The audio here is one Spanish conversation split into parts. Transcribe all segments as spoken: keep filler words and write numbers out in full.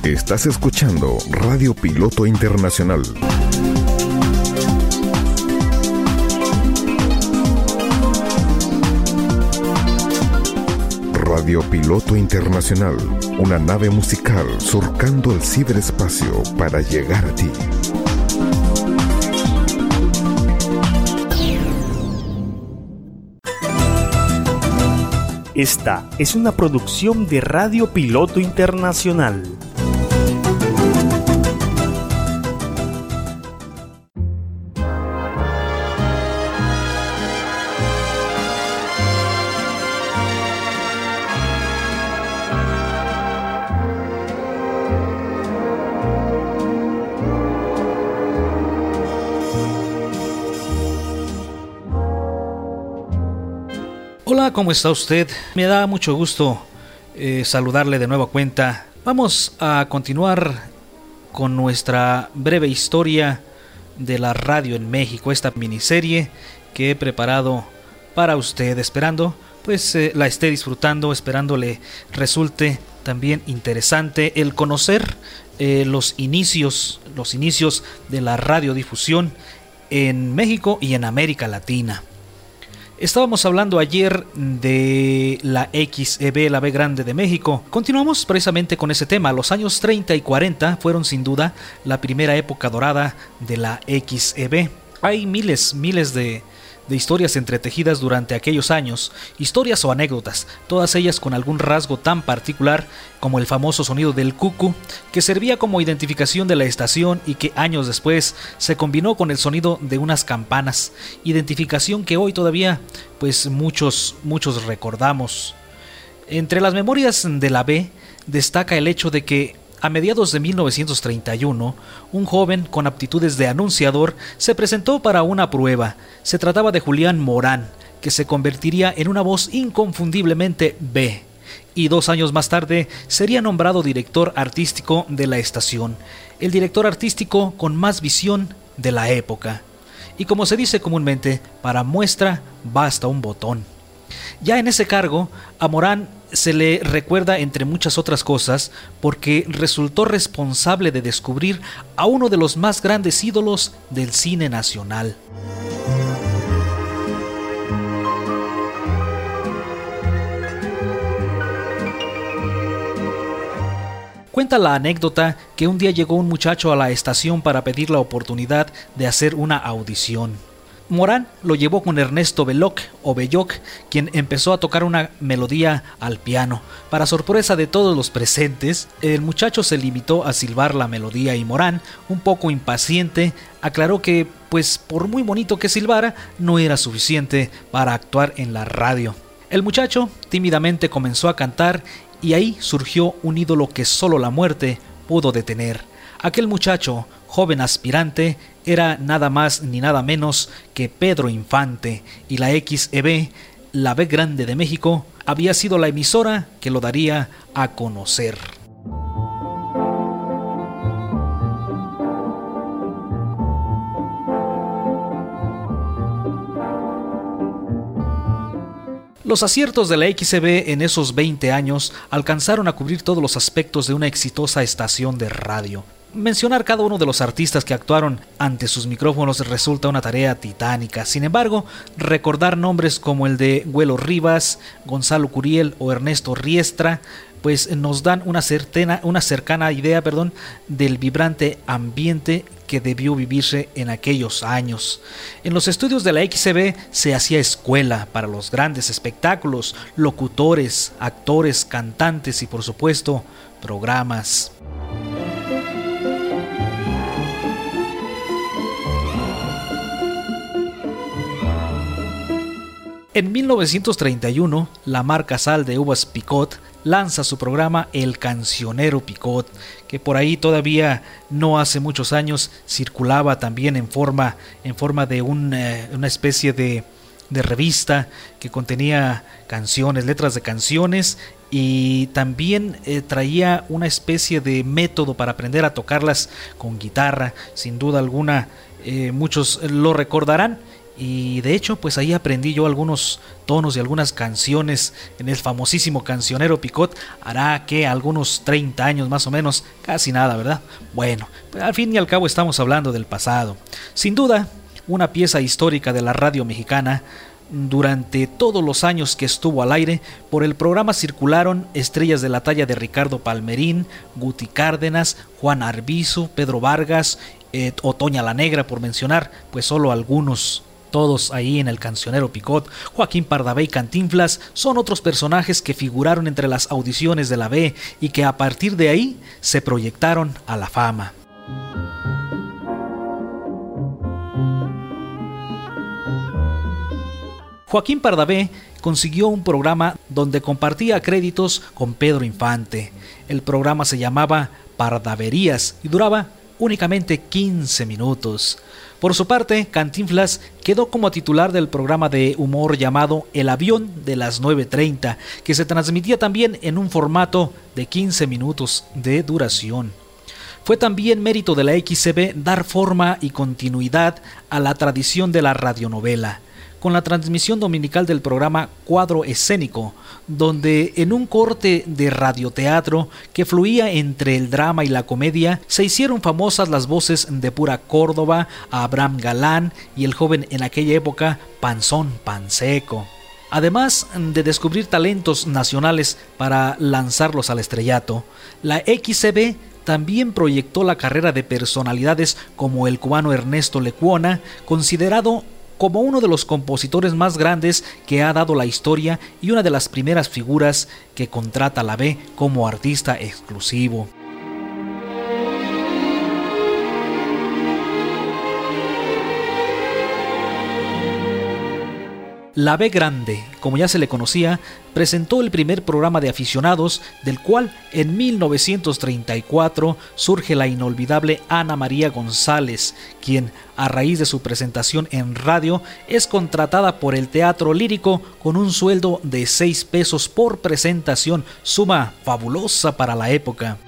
Estás escuchando Radio Piloto Internacional. Radio Piloto Internacional, una nave musical surcando el ciberespacio para llegar a ti. Esta es una producción de Radio Piloto Internacional. Hola, ¿cómo está usted? Me da mucho gusto eh, saludarle de nueva cuenta. Vamos a continuar con nuestra breve historia de la radio en México, esta miniserie que he preparado para usted, esperando pues eh, la esté disfrutando, esperando le resulte también interesante el conocer eh, los inicios, los inicios de la radiodifusión en México y en América Latina. Estábamos hablando ayer de la X E B, la B grande de México. Continuamos precisamente con ese tema. Los años treinta y cuarenta fueron sin duda la primera época dorada de la X E B. Hay miles, miles de, de historias entretejidas durante aquellos años, historias o anécdotas, todas ellas con algún rasgo tan particular como el famoso sonido del cucu, que servía como identificación de la estación y que años después se combinó con el sonido de unas campanas, identificación que hoy todavía pues muchos, muchos recordamos. Entre las memorias de la B destaca el hecho de que a mediados de mil novecientos treinta y uno, un joven con aptitudes de anunciador se presentó para una prueba. Se trataba de Julián Morán, que se convertiría en una voz inconfundiblemente B, y dos años más tarde sería nombrado director artístico de la estación, el director artístico con más visión de la época. Y como se dice comúnmente, para muestra basta un botón. Ya en ese cargo, a Morán se le recuerda, entre muchas otras cosas, porque resultó responsable de descubrir a uno de los más grandes ídolos del cine nacional. Cuenta la anécdota que un día llegó un muchacho a la estación para pedir la oportunidad de hacer una audición. Morán lo llevó con Ernesto Belloc o Belloc, quien empezó a tocar una melodía al piano. Para sorpresa de todos los presentes, el muchacho se limitó a silbar la melodía y Morán, un poco impaciente, aclaró que, pues por muy bonito que silbara, no era suficiente para actuar en la radio. El muchacho tímidamente comenzó a cantar y ahí surgió un ídolo que solo la muerte pudo detener. Aquel muchacho, joven aspirante, era nada más ni nada menos que Pedro Infante, y la X E B, la B grande de México, había sido la emisora que lo daría a conocer. Los aciertos de la X E B en esos veinte años alcanzaron a cubrir todos los aspectos de una exitosa estación de radio. Mencionar cada uno de los artistas que actuaron ante sus micrófonos resulta una tarea titánica. Sin embargo, recordar nombres como el de Güelo Rivas, Gonzalo Curiel o Ernesto Riestra pues nos dan una, certena, una cercana idea perdón, del vibrante ambiente que debió vivirse en aquellos años. En los estudios de la X E B se hacía escuela para los grandes espectáculos, locutores, actores, cantantes y por supuesto programas. En mil novecientos treinta y uno, la marca Sal de Uvas Picot lanza su programa El Cancionero Picot, que por ahí todavía no hace muchos años circulaba también en forma, en forma de un, eh, una especie de, de revista que contenía canciones, letras de canciones, y también eh, traía una especie de método para aprender a tocarlas con guitarra. Sin duda alguna, eh, muchos lo recordarán. y de hecho pues ahí aprendí yo algunos tonos de algunas canciones en el famosísimo Cancionero Picot. Hará que algunos treinta años más o menos, casi nada, ¿verdad? Bueno, pues al fin y al cabo estamos hablando del pasado. Sin duda, una pieza histórica de la radio mexicana. Durante todos los años que estuvo al aire, por el programa circularon estrellas de la talla de Ricardo Palmerín, Guti Cárdenas, Juan Arbizu, Pedro Vargas, eh, Otoña la Negra, por mencionar pues solo algunos. Todos ahí en el Cancionero Picot. Joaquín Pardavé y Cantinflas son otros personajes que figuraron entre las audiciones de la B y que a partir de ahí se proyectaron a la fama. Joaquín Pardavé consiguió un programa donde compartía créditos con Pedro Infante. El programa se llamaba Pardaverías y duraba únicamente quince minutos. Por su parte, Cantinflas quedó como titular del programa de humor llamado El Avión de las nueve treinta, que se transmitía también en un formato de quince minutos de duración. Fue también mérito de la X C B dar forma y continuidad a la tradición de la radionovela, con la transmisión dominical del programa Cuadro Escénico, donde en un corte de radioteatro que fluía entre el drama y la comedia, se hicieron famosas las voces de Pura Córdoba, Abraham Galán y el joven en aquella época Panzón Panseco. Además de descubrir talentos nacionales para lanzarlos al estrellato, la X C B también proyectó la carrera de personalidades como el cubano Ernesto Lecuona, considerado como uno de los compositores más grandes que ha dado la historia y una de las primeras figuras que contrata la B como artista exclusivo. La B Grande, como ya se le conocía, presentó el primer programa de aficionados, del cual en mil novecientos treinta y cuatro surge la inolvidable Ana María González, quien, a raíz de su presentación en radio, es contratada por el Teatro Lírico con un sueldo de seis pesos por presentación, suma fabulosa para la época.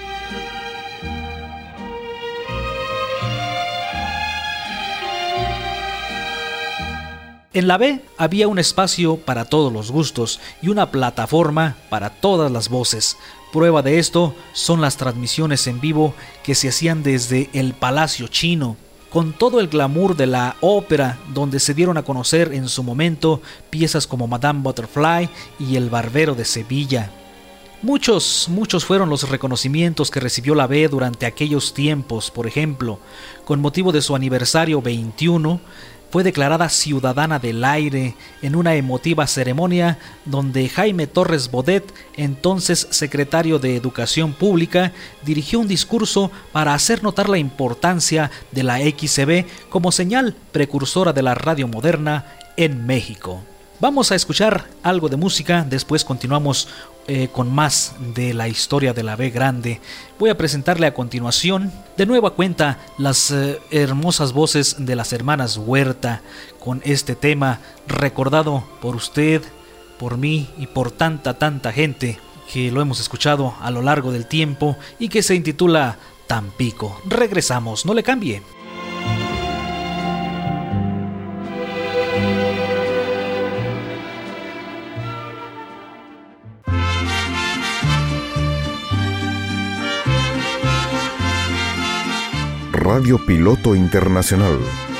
En la B había un espacio para todos los gustos y una plataforma para todas las voces. Prueba de esto son las transmisiones en vivo que se hacían desde el Palacio Chino, con todo el glamour de la ópera, donde se dieron a conocer en su momento piezas como Madame Butterfly y El Barbero de Sevilla. Muchos, muchos fueron los reconocimientos que recibió la B durante aquellos tiempos. Por ejemplo, con motivo de su aniversario veintiuno, fue declarada Ciudadana del Aire en una emotiva ceremonia donde Jaime Torres Bodet, entonces secretario de Educación Pública, dirigió un discurso para hacer notar la importancia de la X C B como señal precursora de la radio moderna en México. Vamos a escuchar algo de música, después continuamos eh, con más de la historia de la B Grande. Voy a presentarle a continuación, de nueva cuenta, las eh, hermosas voces de las hermanas Huerta, con este tema recordado por usted, por mí y por tanta, tanta gente que lo hemos escuchado a lo largo del tiempo y que se intitula Tampico. Regresamos, no le cambie. Radio Piloto Internacional.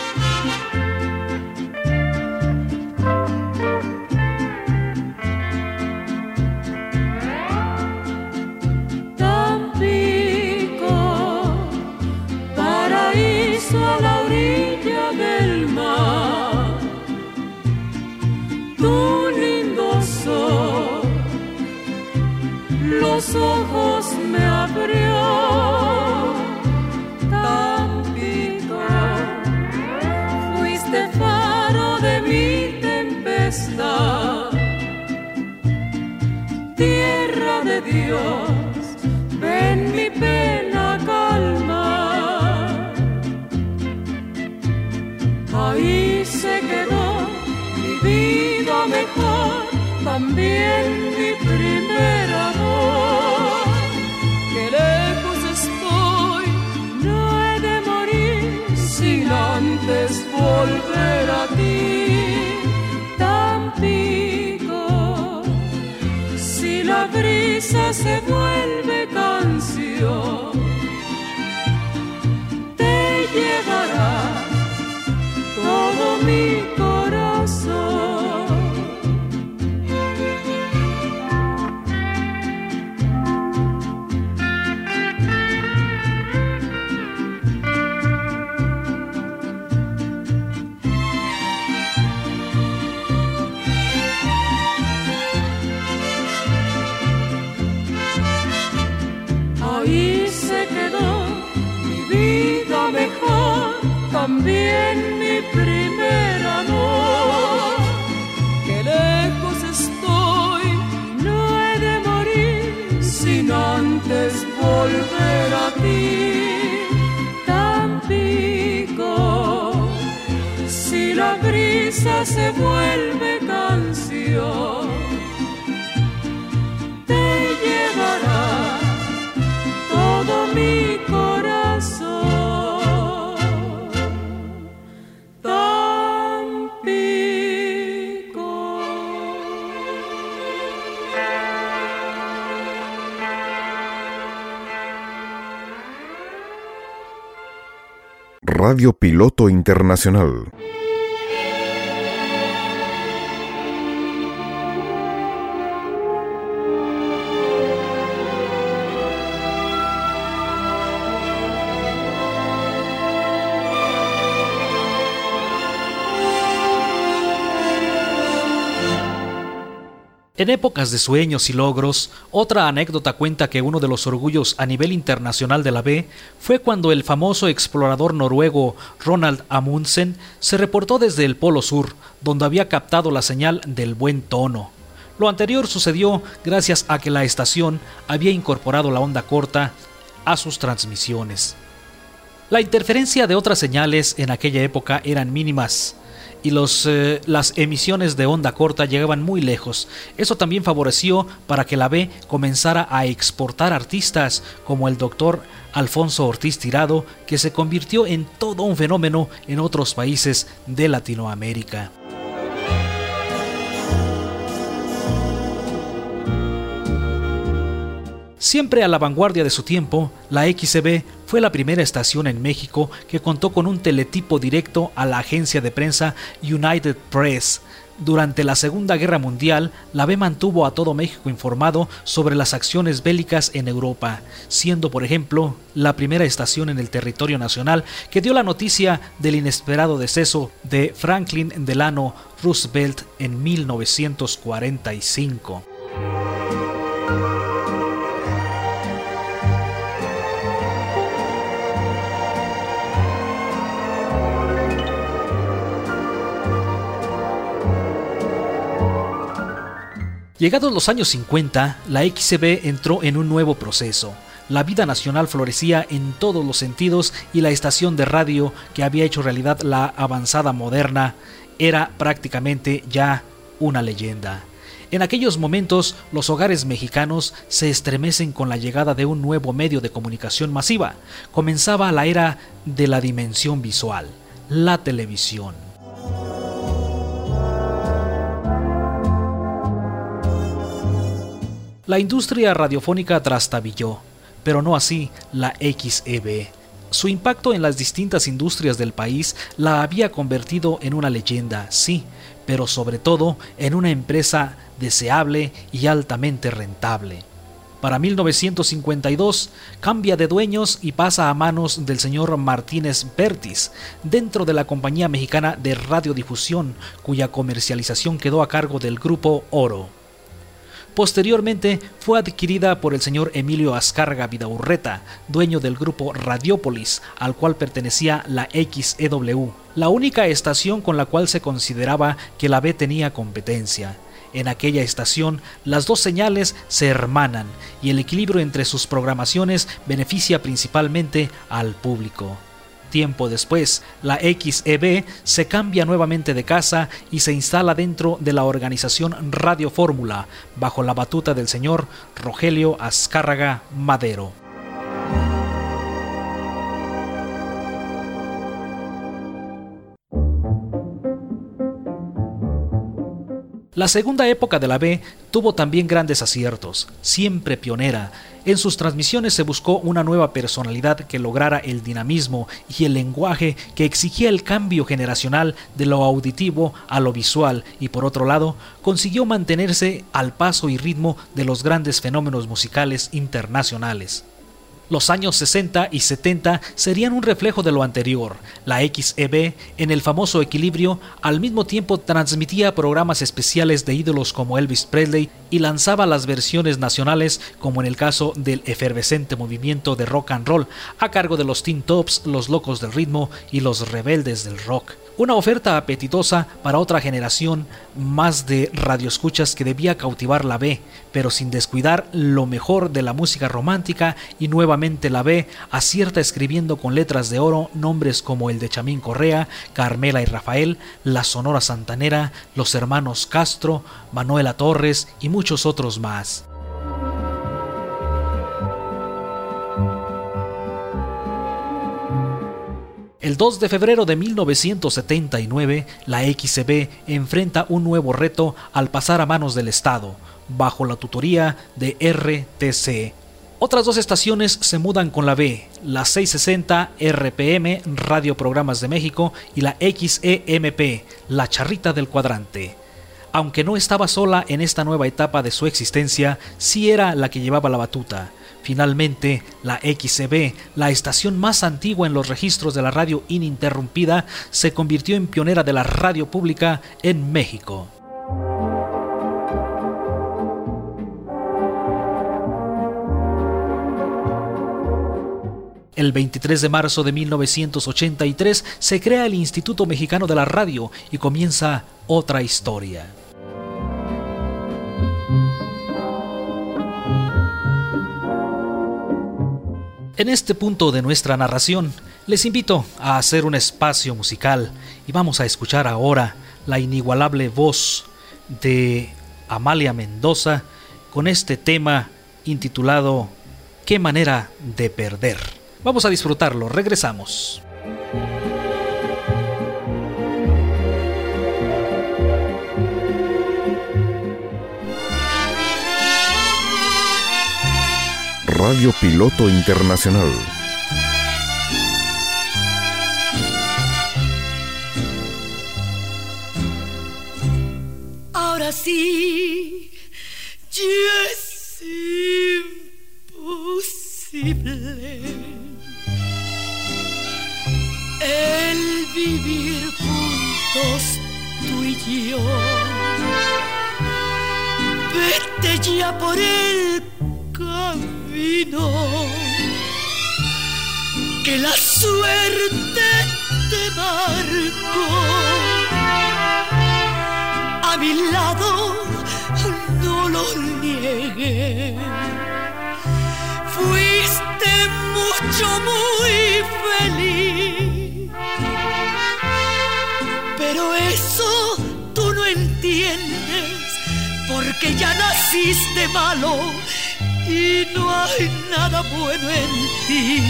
Tampico, paraíso a la orilla del mar. Tu lindo sol, los ojos me abrió. Fuiste faro de mi tempestad, tierra de Dios, ven mi pena calma. Ahí se quedó mi vida mejor, también mi primer amor. Que lejos estoy, no he de morir sin antes volver a ti. brisa se vuelve canción, te llevará todo mi corazón. Ahí se quedó mi vida mejor, también mi primer amor. Qué lejos estoy, no he de morir sin antes volver a ti. Tampico, si la brisa se vuelve canción, te llevará todo mi corazón. Tampico. Radio Piloto Internacional. En épocas de sueños y logros, otra anécdota cuenta que uno de los orgullos a nivel internacional de la B fue cuando el famoso explorador noruego Ronald Amundsen se reportó desde el Polo Sur, donde había captado la señal del buen tono. Lo anterior sucedió gracias a que la estación había incorporado la onda corta a sus transmisiones. La interferencia de otras señales en aquella época eran mínimas, y los, eh, las emisiones de onda corta llegaban muy lejos. Eso también favoreció para que la B comenzara a exportar artistas como el doctor Alfonso Ortiz Tirado, que se convirtió en todo un fenómeno en otros países de Latinoamérica. Siempre a la vanguardia de su tiempo, la X C B fue la primera estación en México que contó con un teletipo directo a la agencia de prensa United Press. Durante la Segunda Guerra Mundial, la B mantuvo a todo México informado sobre las acciones bélicas en Europa, siendo, por ejemplo, la primera estación en el territorio nacional que dio la noticia del inesperado deceso de Franklin Delano Roosevelt en mil novecientos cuarenta y cinco. Llegados los años cincuenta, la X C B entró en un nuevo proceso. La vida nacional florecía en todos los sentidos y la estación de radio que había hecho realidad la avanzada moderna era prácticamente ya una leyenda. En aquellos momentos, los hogares mexicanos se estremecen con la llegada de un nuevo medio de comunicación masiva. Comenzaba la era de la dimensión visual, la televisión. La industria radiofónica trastabilló, pero no así la X E B. Su impacto en las distintas industrias del país la había convertido en una leyenda, sí, pero sobre todo en una empresa deseable y altamente rentable. Para mil novecientos cincuenta y dos cambia de dueños y pasa a manos del señor Martínez Bertis, dentro de la Compañía Mexicana de Radiodifusión, cuya comercialización quedó a cargo del Grupo Oro. Posteriormente fue adquirida por el señor Emilio Azcárraga Vidaurreta, dueño del grupo Radiópolis, al cual pertenecía la X E W, la única estación con la cual se consideraba que la B tenía competencia. En aquella estación, las dos señales se hermanan y el equilibrio entre sus programaciones beneficia principalmente al público. Tiempo después, la X E B se cambia nuevamente de casa y se instala dentro de la organización Radio Fórmula, bajo la batuta del señor Rogelio Azcárraga Madero. La segunda época de la B tuvo también grandes aciertos, siempre pionera. En sus transmisiones se buscó una nueva personalidad que lograra el dinamismo y el lenguaje que exigía el cambio generacional de lo auditivo a lo visual y, por otro lado, consiguió mantenerse al paso y ritmo de los grandes fenómenos musicales internacionales. Los años sesenta y setenta serían un reflejo de lo anterior. La X E B, en el famoso equilibrio, al mismo tiempo transmitía programas especiales de ídolos como Elvis Presley y lanzaba las versiones nacionales, como en el caso del efervescente movimiento de rock and roll, a cargo de los Teen Tops, los Locos del Ritmo y los Rebeldes del Rock. Una oferta apetitosa para otra generación más de radioescuchas que debía cautivar la B, pero sin descuidar lo mejor de la música romántica, y nuevamente la B acierta escribiendo con letras de oro nombres como el de Chamín Correa, Carmela y Rafael, la Sonora Santanera, los hermanos Castro, Manuela Torres y muchos otros más. El dos de febrero de mil novecientos setenta y nueve, la X E B enfrenta un nuevo reto al pasar a manos del Estado, bajo la tutoría de R T C. Otras dos estaciones se mudan con la B, la seiscientos sesenta R P M, Radio Programas de México, y la X E M P, La Charrita del Cuadrante. Aunque no estaba sola en esta nueva etapa de su existencia, sí era la que llevaba la batuta. Finalmente, la X E B, la estación más antigua en los registros de la radio ininterrumpida, se convirtió en pionera de la radio pública en México. El veintitrés de marzo de mil novecientos ochenta y tres se crea el Instituto Mexicano de la Radio y comienza otra historia. En este punto de nuestra narración, les invito a hacer un espacio musical y vamos a escuchar ahora la inigualable voz de Amalia Mendoza con este tema intitulado ¿Qué manera de perder? Vamos a disfrutarlo, regresamos. Radio Piloto Internacional. Ahora sí, ya es imposible el vivir juntos tú y yo. Vete ya por el camino que la suerte te marcó. A mi lado no lo niegues, fuiste mucho, muy feliz, pero eso tú no entiendes, porque ya naciste malo y no hay nada bueno en ti.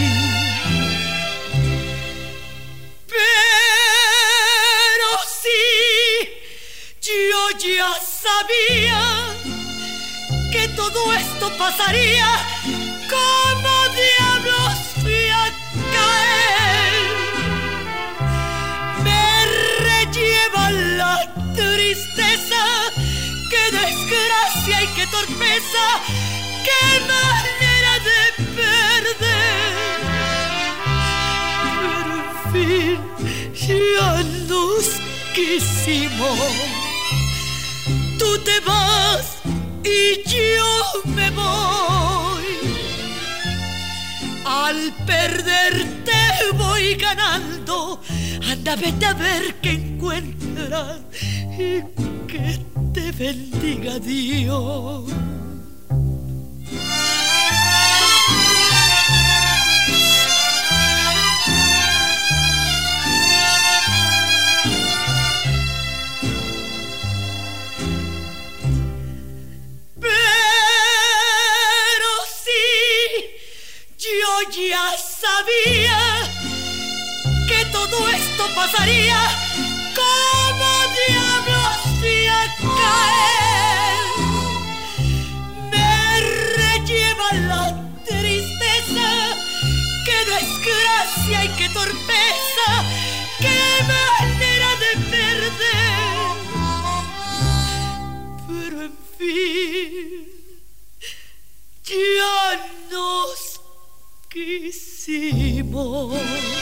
Pero sí, yo ya sabía que todo esto pasaría. ¿Cómo diablos fui a caer? Me relleva la tristeza. ¡Qué desgracia y qué torpeza! ¡Qué manera de perder! Pero en fin, ya nos quisimos. Tú te vas y yo me voy. Al perderte voy ganando. Anda, vete a ver qué encuentras y que te bendiga Dios. Ya sabía que todo esto pasaría. ¿Cómo diablos fui a a caer, me relleva la tristeza, que no es gracia y qué torpeza, qué manera de perder. Pero en fin, ya nos quisimos.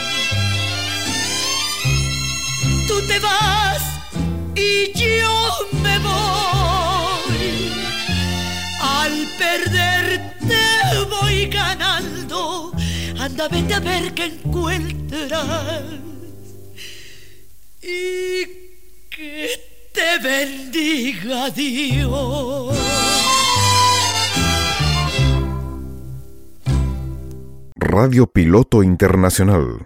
Tú te vas y yo me voy. Al perderte voy ganando. Anda, vete a ver qué encuentras. Y que te bendiga Dios. Radio Piloto Internacional.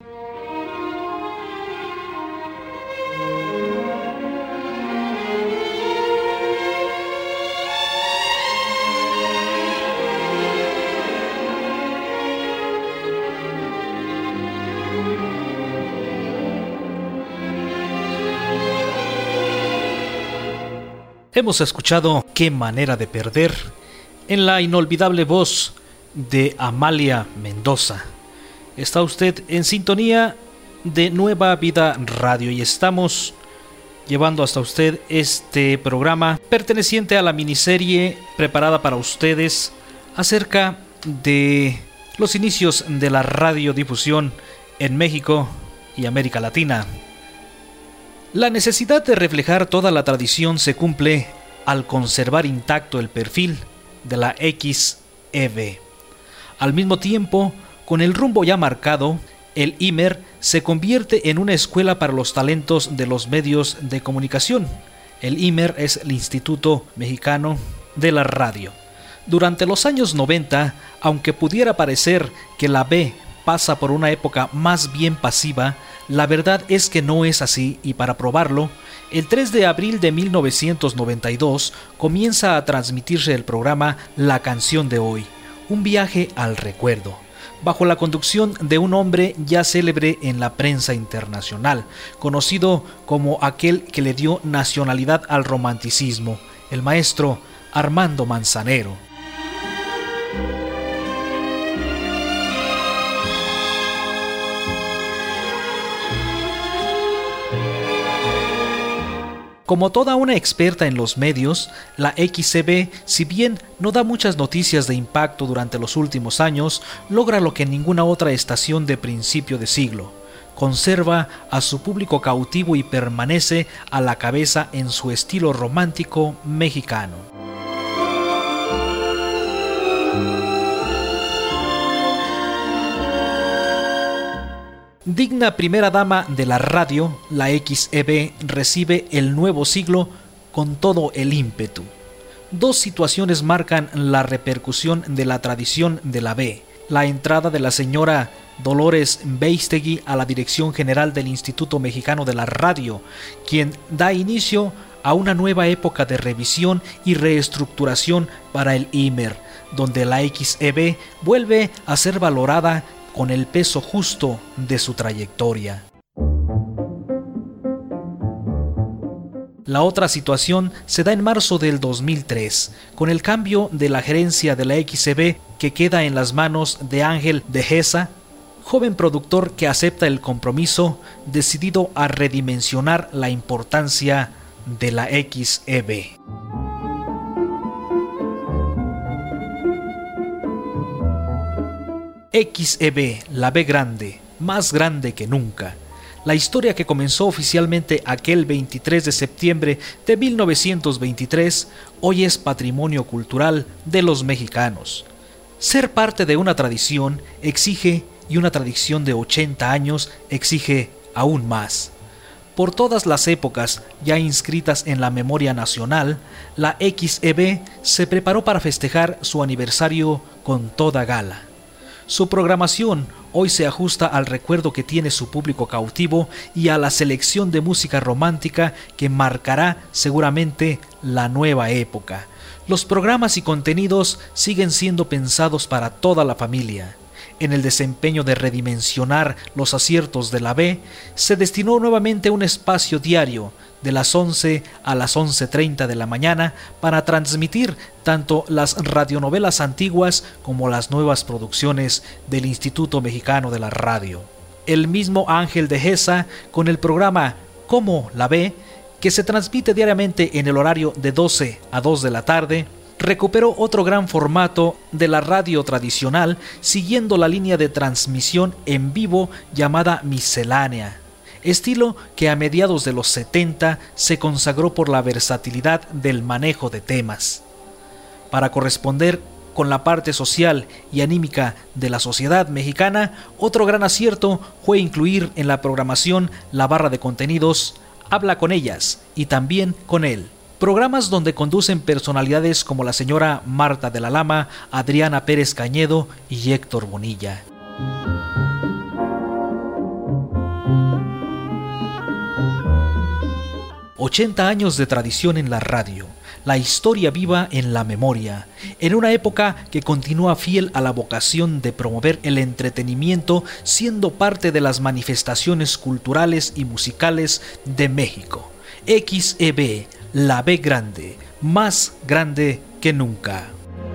Hemos escuchado Qué manera de perder en la inolvidable voz de Amalia Mendoza. Está usted en sintonía de Nueva Vida Radio y estamos llevando hasta usted este programa perteneciente a la miniserie preparada para ustedes acerca de los inicios de la radiodifusión en México y América Latina. La necesidad de reflejar toda la tradición se cumple al conservar intacto el perfil de la X E B. Al mismo tiempo, con el rumbo ya marcado, el I M E R se convierte en una escuela para los talentos de los medios de comunicación. El I M E R es el Instituto Mexicano de la Radio. Durante los años noventa, aunque pudiera parecer que la B pasa por una época más bien pasiva, la verdad es que no es así, y para probarlo, el tres de abril de mil novecientos noventa y dos comienza a transmitirse el programa La Canción de Hoy, un viaje al recuerdo, bajo la conducción de un hombre ya célebre en la prensa internacional, conocido como aquel que le dio nacionalidad al romanticismo, el maestro Armando Manzanero. Como toda una experta en los medios, la X E B, si bien no da muchas noticias de impacto durante los últimos años, logra lo que ninguna otra estación de principio de siglo. Conserva a su público cautivo y permanece a la cabeza en su estilo romántico mexicano. Digna primera dama de la radio, la X E B recibe el nuevo siglo con todo el ímpetu. Dos situaciones marcan la repercusión de la tradición de la B: la entrada de la señora Dolores Beistegui a la dirección general del Instituto Mexicano de la Radio, quien da inicio a una nueva época de revisión y reestructuración para el I M E R, donde la X E B vuelve a ser valorada con el peso justo de su trayectoria. La otra situación se da en marzo del dos mil tres, con el cambio de la gerencia de la X E B que queda en las manos de Ángel de Gesa, joven productor que acepta el compromiso decidido a redimensionar la importancia de la X E B. X E B, la B grande, más grande que nunca. La historia que comenzó oficialmente aquel veintitrés de septiembre de mil novecientos veintitrés, hoy es patrimonio cultural de los mexicanos. Ser parte de una tradición exige, y una tradición de ochenta años exige aún más. Por todas las épocas ya inscritas en la memoria nacional, la X E B se preparó para festejar su aniversario con toda gala. Su programación hoy se ajusta al recuerdo que tiene su público cautivo y a la selección de música romántica que marcará seguramente la nueva época. Los programas y contenidos siguen siendo pensados para toda la familia. en el desempeño de redimensionar los aciertos de la B, se destinó nuevamente un espacio diario de las once a las once treinta de la mañana para transmitir tanto las radionovelas antiguas como las nuevas producciones del Instituto Mexicano de la Radio. El mismo Ángel de Geza, con el programa Como la B, que se transmite diariamente en el horario de doce a dos de la tarde, recuperó otro gran formato de la radio tradicional siguiendo la línea de transmisión en vivo llamada miscelánea, estilo que a mediados de los setenta se consagró por la versatilidad del manejo de temas. Para corresponder con la parte social y anímica de la sociedad mexicana, otro gran acierto fue incluir en la programación la barra de contenidos Habla con ellas y también con él, programas donde conducen personalidades como la señora Marta de la Lama, Adriana Pérez Cañedo y Héctor Bonilla. ochenta años de tradición en la radio, la historia viva en la memoria, en una época que continúa fiel a la vocación de promover el entretenimiento, siendo parte de las manifestaciones culturales y musicales de México. X E B, la B grande, más grande que nunca.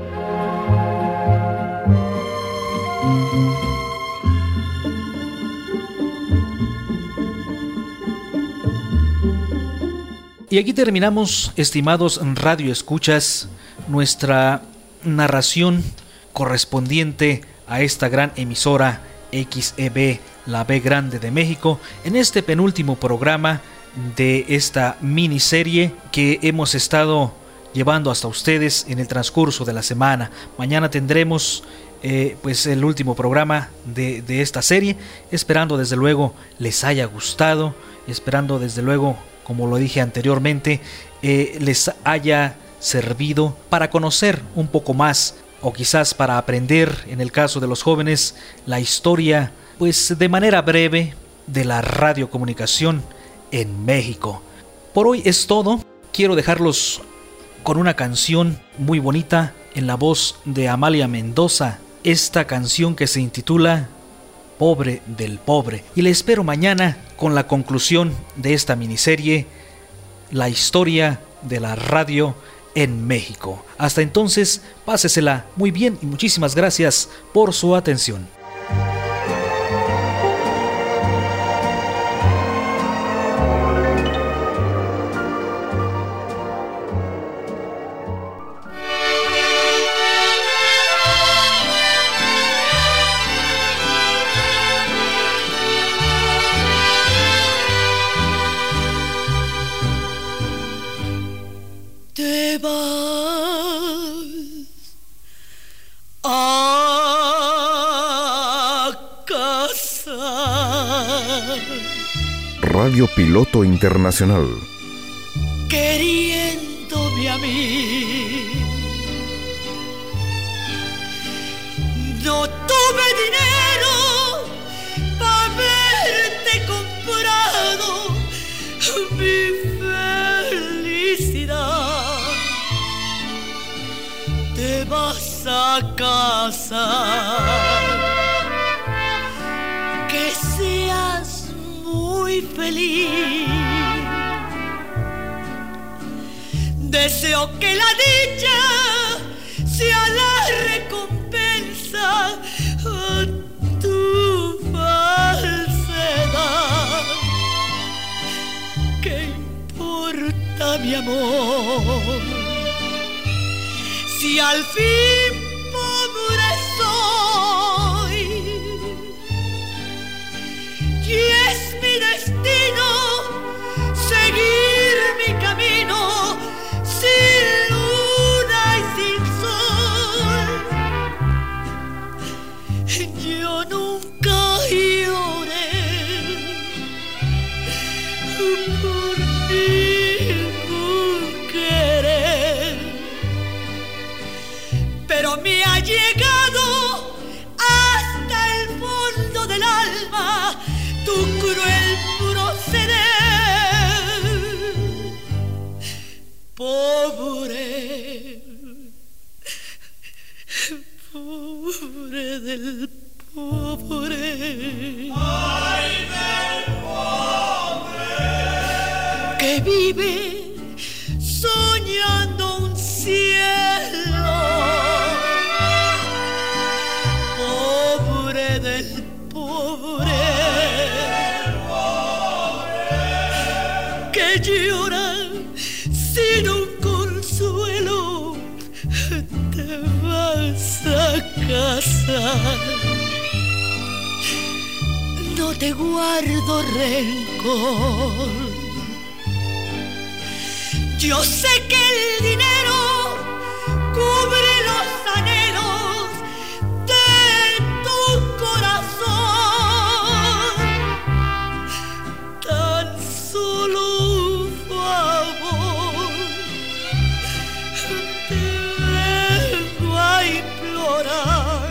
Y aquí terminamos, estimados radioescuchas, nuestra narración correspondiente a esta gran emisora X E B, la B grande de México, en este penúltimo programa de esta miniserie que hemos estado llevando hasta ustedes en el transcurso de la semana. Mañana tendremos eh, pues el último programa de, de esta serie, esperando desde luego les haya gustado, esperando desde luego, como lo dije anteriormente, eh, les haya servido para conocer un poco más, o quizás para aprender, en el caso de los jóvenes, la historia, pues de manera breve, de la radiocomunicación en México. Por hoy es todo. Quiero dejarlos con una canción muy bonita en la voz de Amalia Mendoza, esta canción que se intitula Pobre del Pobre, y le espero mañana con la conclusión de esta miniserie, la historia de la radio en México. Hasta entonces, pásesela muy bien y muchísimas gracias por su atención. Radio Piloto Internacional. Queriéndome a mí, no tuve dinero para haberte comprado mi felicidad. Te vas a casar, que seas muy feliz. Deseo que la dicha sea la recompensa a tu falsedad. ¿Qué importa, mi amor, si al fin pobre soy? Y es mi destino seguir mi camino sin luna y sin sol. Yo nunca lloré por ningún querer, pero me ha llegado hasta el fondo del alma tu cruel proceder. Pobre, pobre del pobre, ay del pobre, que vive soñando un cielo, pobre del pobre, que llora sin un consuelo. Te vas a casar, no te guardo rencor. Yo sé que el dinero cubre los anhelos de tu corazón. Tan solo un favor te vengo a implorar,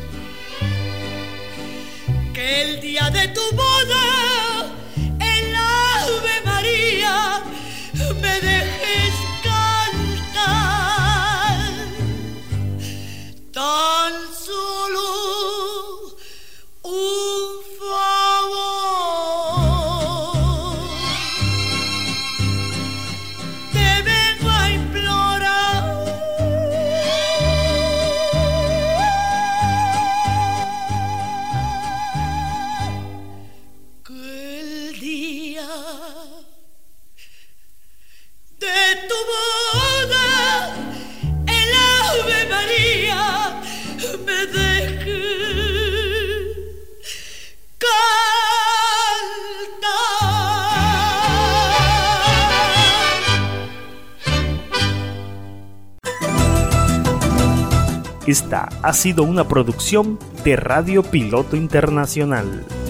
que el día de tu boda en la Ave María me dejes cantar. Tan solo un favor te vengo a implorar, que el día de tu boda en la Ave María me deje Esta ha sido una producción de Radio Piloto Internacional.